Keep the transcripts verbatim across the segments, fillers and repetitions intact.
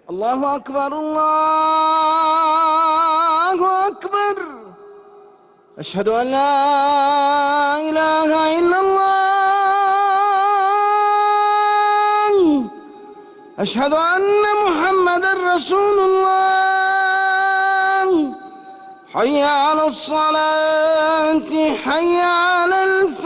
الله أكبر الله أكبر. أشهد أن لا إله إلا الله. أشهد أن محمدا رسول الله. حي على الصلاة حي على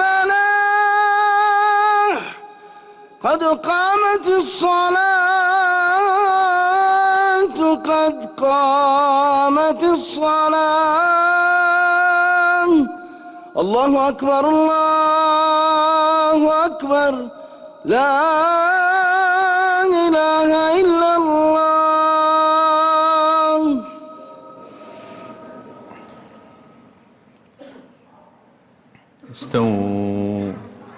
الفلاح. قد قامت الصلاة قد قامت الصلاة. الله أكبر الله أكبر. لا إله إلا الله. استووا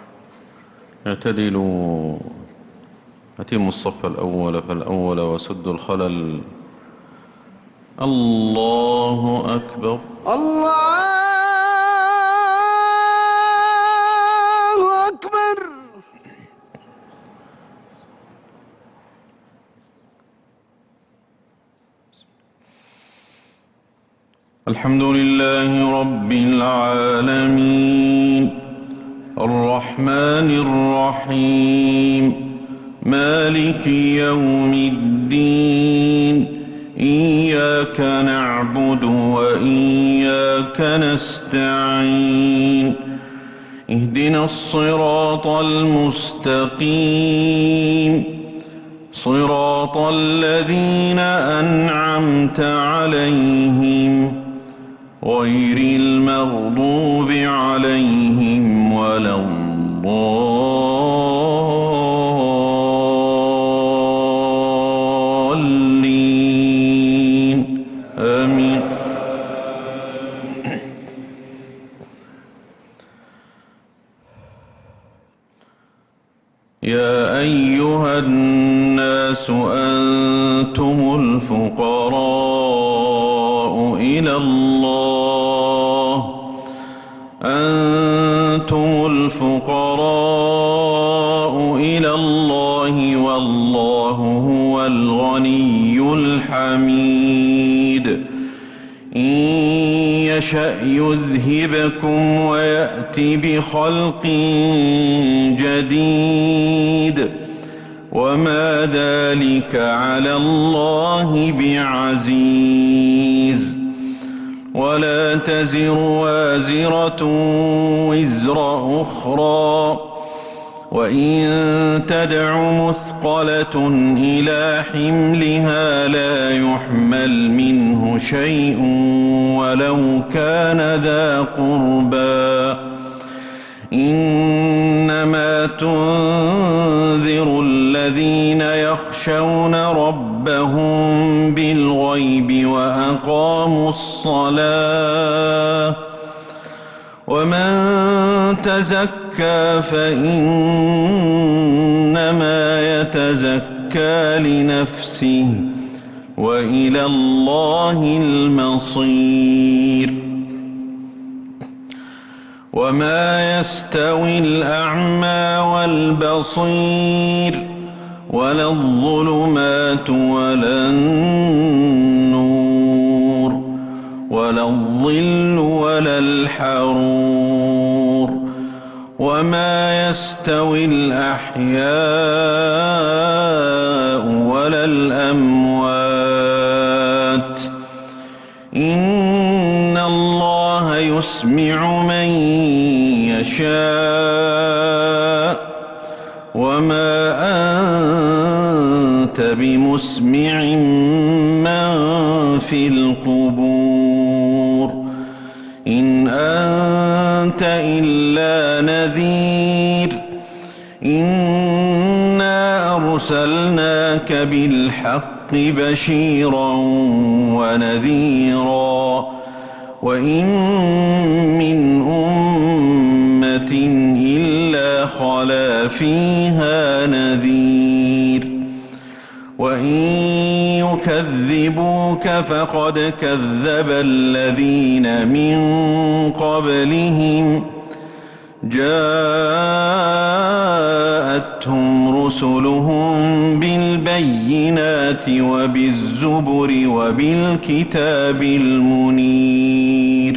اعتدلوا أتموا الصف الأول فالأول وسدوا الخلل. الله أكبر. الله أكبر. الحمد لله رب العالمين الرحمن الرحيم مالك يوم الدين. إياك نعبد وإياك نستعين. اهدنا الصراط المستقيم صراط الذين أنعمت عليهم غير المغضوب عليهم ولا الضالين. آمين. يا أيها الناس أنتم الفقراء إلى الله. أنتم الفقراء إلى الله والله هو الغني الحميد. إن يشأ يذهبكم ويأتي بخلق جديد وما ذلك على الله بعزيز. ولا تزر وازرة وزر أخرى وإن تدع مثقلة إلى حملها لا يحمل منه شيء ولو كان ذا قربى. إنما تنذر الذين يخشون ربهم بالغيب وأقاموا الصلاة. ومن تزكى فإنما يتزكى لنفسه وإلى الله المصير. وما يستوي الأعمى والبصير ولا الظلمات ولا النور ولا الظل ولا الحرور. وما يستوي الأحياء ولا الأموات. إن الله يسمع من يشاء وما أنت بمسمع من في القبور. إن أنت إلا نذير. إنا أرسلناك بالحق بشيرا ونذيرا وإن من أمة إلا خلا فيها نذير. وإن يكذبوك فقد كذب الذين من قبلهم جاءتهم رسلهم بالبينات وبالزبر وبالكتاب المنير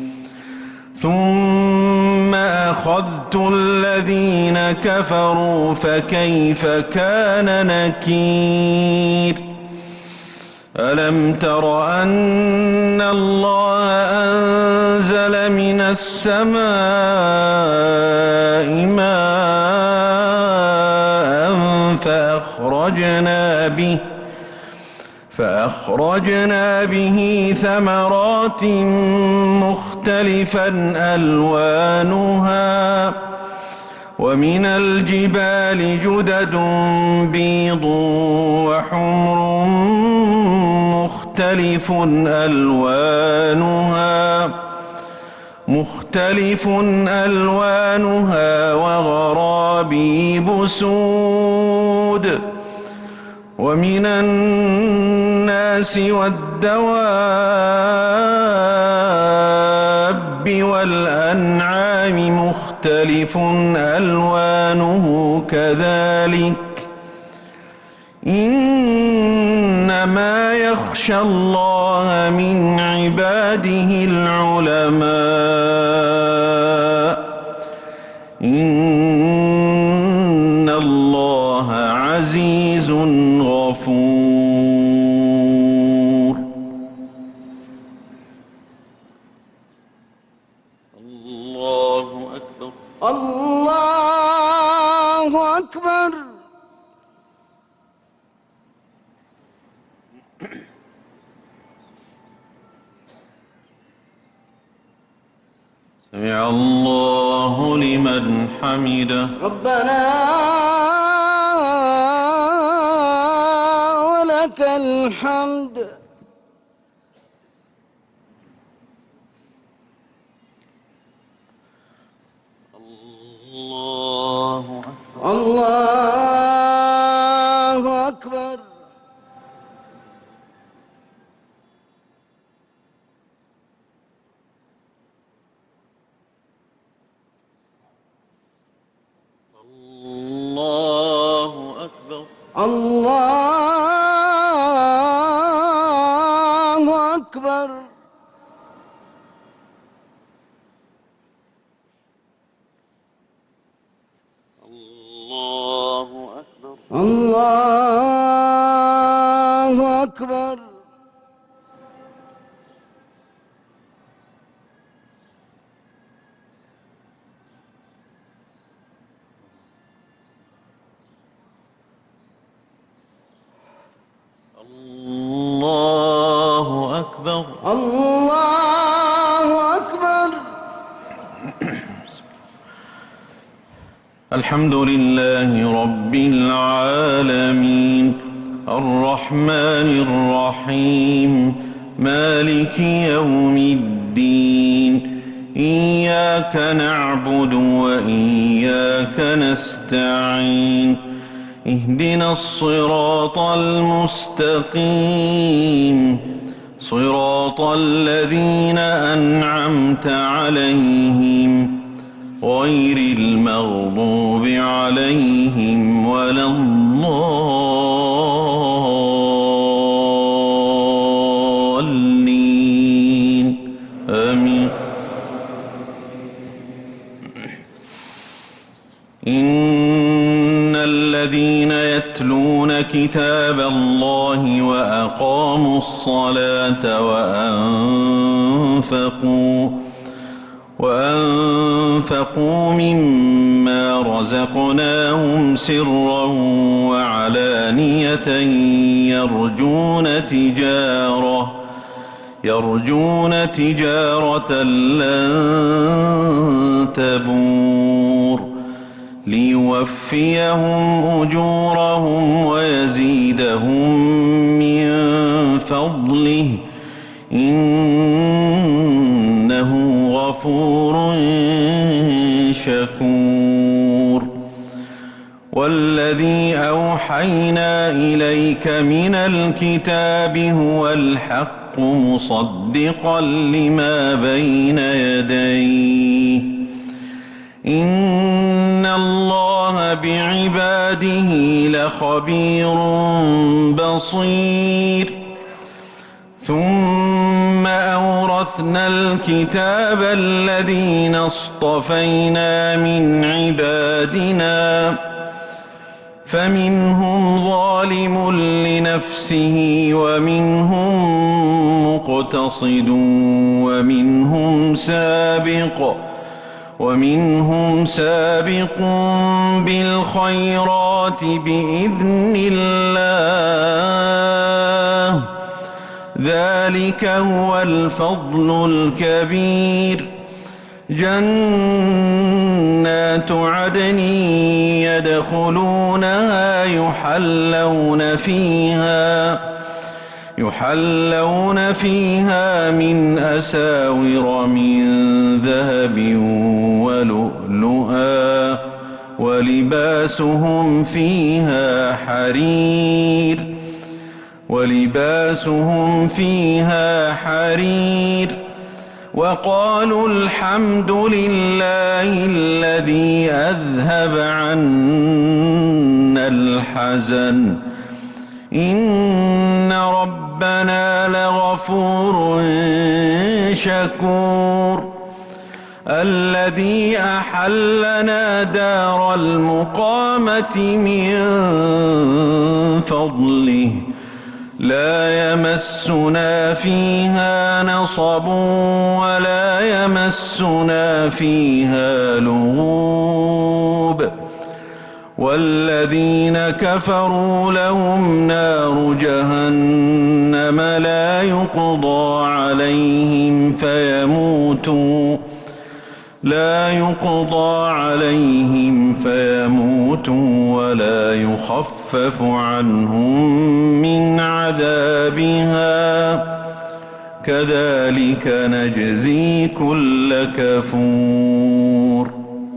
ثم أخذت الذين كفروا فكيف كان نكير ألم تر أن الله أنزل من السماء ماء فأخرجنا به فأخرجنا به ثمرات مختلفا ألوانها ومن الجبال جدد بيض وحمر مختلف ألوانها مختلف ألوانها وغرابيب سود ومن الناس والدواب والأنعام مختلف ألوانه كذلك إنما يخشى الله من عباده العلماء إن الله عزيز غفور. الله أكبر. الله أكبر. سمع الله لمن حمده. ربنا ولك الحمد. الله أكبر. الله أكبر. الله أكبر. الله أكبر. الله أكبر. الله أكبر. الله أكبر. الله أكبر. الحمد لله رب العالمين الرحمن الرحيم مالك يوم الدين إياك نعبد وإياك نستعين اهدنا الصراط المستقيم صراط الذين أنعمت عليهم غير المغضوب عليهم ولا الضالين آمين. إن الذين يتلون كتاب الله وأقاموا الصلاة وأنفقوا وأنفقوا مما رزقناهم سرا وعلانية يرجون تجارة يرجون تجارة لن تبور ليوفيهم أجورهم ويزيدهم من فضله إنه غفور شكور. والذي أوحينا إليك من الكتاب هو الحق مصدقا لما بين يديه إن الله بعباده لخبير بصير. ثم أورثنا الكتاب الذين اصطفينا من عبادنا فمنهم ظالم لنفسه ومنهم مقتصد ومنهم سابق ومنهم سابق بالخيرات بإذن الله ذلك هو الفضل الكبير. جنات عدن يدخلونها يحلون فيها يحلون فيها من أساور من ذهب ولؤلؤا ولباسهم فيها حرير ولباسهم فيها حرير وقالوا الحمد لله الذي أذهب عنا الحزن إن ربنا لغفور شكور. الذي أحلنا دار المقامة من فضله لا يمسنا فيها نصب ولا يمسنا فيها لغوب. والذين كفروا لهم نار جهنم لا يقضى عليهم فيموتوا لا يقضى عليهم فيموتوا ولا يخفف عنهم من عذابها كذلك نجزي كل كفور.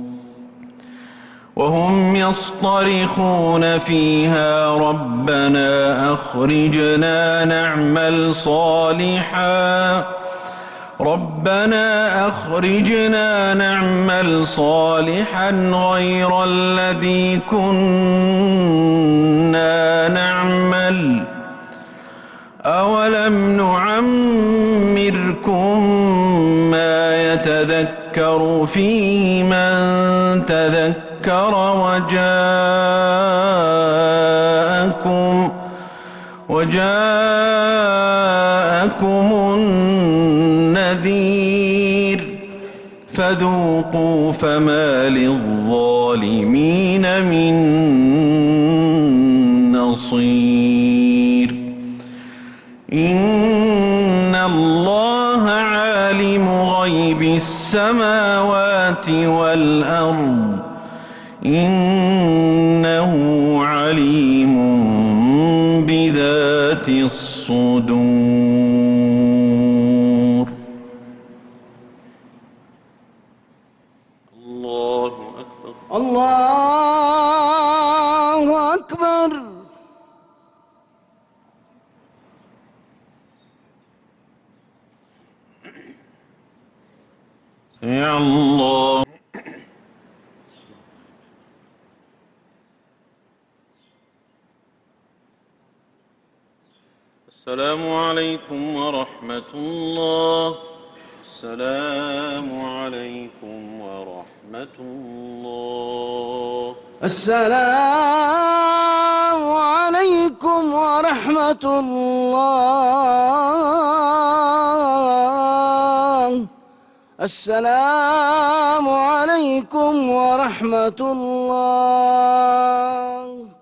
وهم يصطرخون فيها ربنا أخرجنا نعمل صالحا ربنا أخرجنا نعمل صالحا غير الذي كنا نعمل أولم نعمركم ما يتذكر فيه من تذكر وجاءكم وجاءكم النذير فذوقوا فما للظالمين من نصير. إن الله عالم غيب السماوات والأرض إنه عليم بذات الصدور. الله أكبر. الله أكبر. سمع الله. السلام عليكم ورحمة الله. السلام عليكم ورحمة الله. السلام عليكم ورحمة الله. السلام عليكم ورحمة الله.